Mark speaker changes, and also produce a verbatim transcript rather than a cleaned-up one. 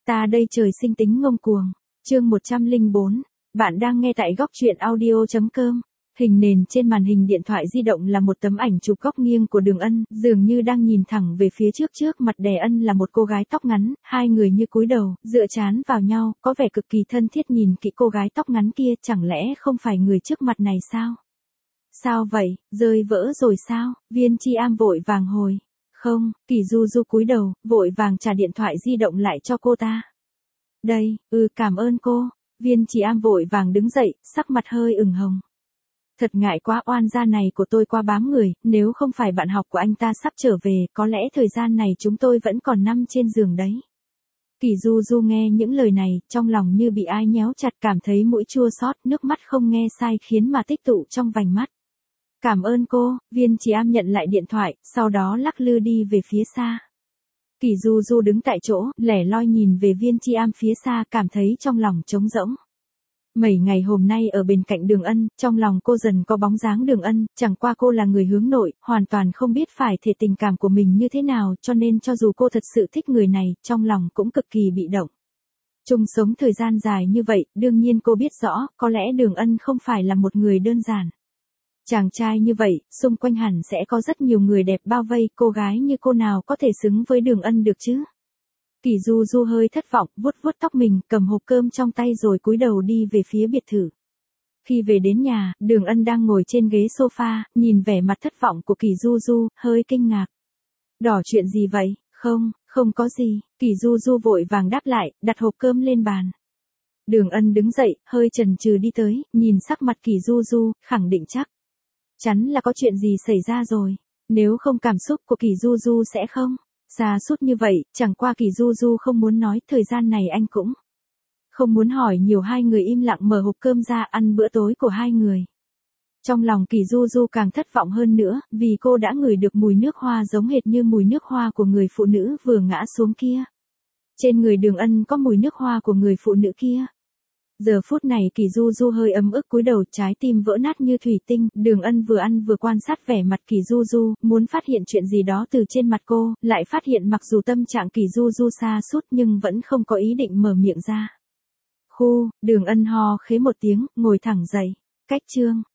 Speaker 1: Ta đây trời sinh tính ngông cuồng. Chương một trăm lẻ bốn. Bạn đang nghe tại góc truyện audio chấm com. Hình nền trên màn hình điện thoại di động là một tấm ảnh chụp góc nghiêng của Đường Ân, dường như đang nhìn thẳng về phía trước. Trước mặt Đè Ân là một cô gái tóc ngắn, hai người như cúi đầu, dựa trán vào nhau, có vẻ cực kỳ thân thiết. Nhìn kỹ cô gái tóc ngắn kia, chẳng lẽ không phải người trước mặt này sao? Sao vậy, rơi vỡ rồi sao? Viên Chi Am vội vàng hồi. Không, Kỳ Du Du cúi đầu, vội vàng trả điện thoại di động lại cho cô ta. Đây, ừ cảm ơn cô. Viên Chi Am vội vàng đứng dậy, sắc mặt hơi ửng hồng. Thật ngại quá, oan gia này của tôi qua bám người, nếu không phải bạn học của anh ta sắp trở về, có lẽ thời gian này chúng tôi vẫn còn nằm trên giường đấy. Kỳ Du Du nghe những lời này, trong lòng như bị ai nhéo chặt, cảm thấy mũi chua xót, nước mắt không nghe sai khiến mà tích tụ trong vành mắt. Cảm ơn cô. Viên Chi Am nhận lại điện thoại, sau đó lắc lư đi về phía xa. Kỳ Du Du đứng tại chỗ, lẻ loi nhìn về Viên Chi Am phía xa, cảm thấy trong lòng trống rỗng. Mấy ngày hôm nay ở bên cạnh Đường Ân, trong lòng cô dần có bóng dáng Đường Ân, chẳng qua cô là người hướng nội, hoàn toàn không biết phải thể tình cảm của mình như thế nào, cho nên cho dù cô thật sự thích người này, trong lòng cũng cực kỳ bị động. Chung sống thời gian dài như vậy, đương nhiên cô biết rõ, có lẽ Đường Ân không phải là một người đơn giản. Chàng trai như vậy, xung quanh hẳn sẽ có rất nhiều người đẹp bao vây, cô gái như cô nào có thể xứng với Đường Ân được chứ? Kỳ Du Du hơi thất vọng, vuốt vuốt tóc mình, cầm hộp cơm trong tay rồi cúi đầu đi về phía biệt thự. Khi về đến nhà, Đường Ân đang ngồi trên ghế sofa, nhìn vẻ mặt thất vọng của Kỳ Du Du, hơi kinh ngạc. Đỏ chuyện gì vậy? Không, không có gì. Kỳ Du Du vội vàng đáp lại, đặt hộp cơm lên bàn. Đường Ân đứng dậy, hơi chần chừ đi tới, nhìn sắc mặt Kỳ Du Du, khẳng định chắc chắn là có chuyện gì xảy ra rồi. Nếu không cảm xúc của Kỳ Du Du sẽ không sa sút như vậy, chẳng qua Kỳ Du Du không muốn nói, thời gian này anh cũng không muốn hỏi nhiều. Hai người im lặng mở hộp cơm ra ăn bữa tối của hai người. Trong lòng Kỳ Du Du càng thất vọng hơn nữa, vì cô đã ngửi được mùi nước hoa giống hệt như mùi nước hoa của người phụ nữ vừa ngã xuống kia. Trên người Đường Ân có mùi nước hoa của người phụ nữ kia. Giờ phút này Kỳ Du Du hơi ấm ức cúi đầu, trái tim vỡ nát như thủy tinh. Đường Ân vừa ăn vừa quan sát vẻ mặt Kỳ Du Du, muốn phát hiện chuyện gì đó từ trên mặt cô, lại phát hiện mặc dù tâm trạng Kỳ Du Du sa sút nhưng vẫn không có ý định mở miệng ra. Khu, Đường Ân ho khế một tiếng, ngồi thẳng dậy. Cách chương,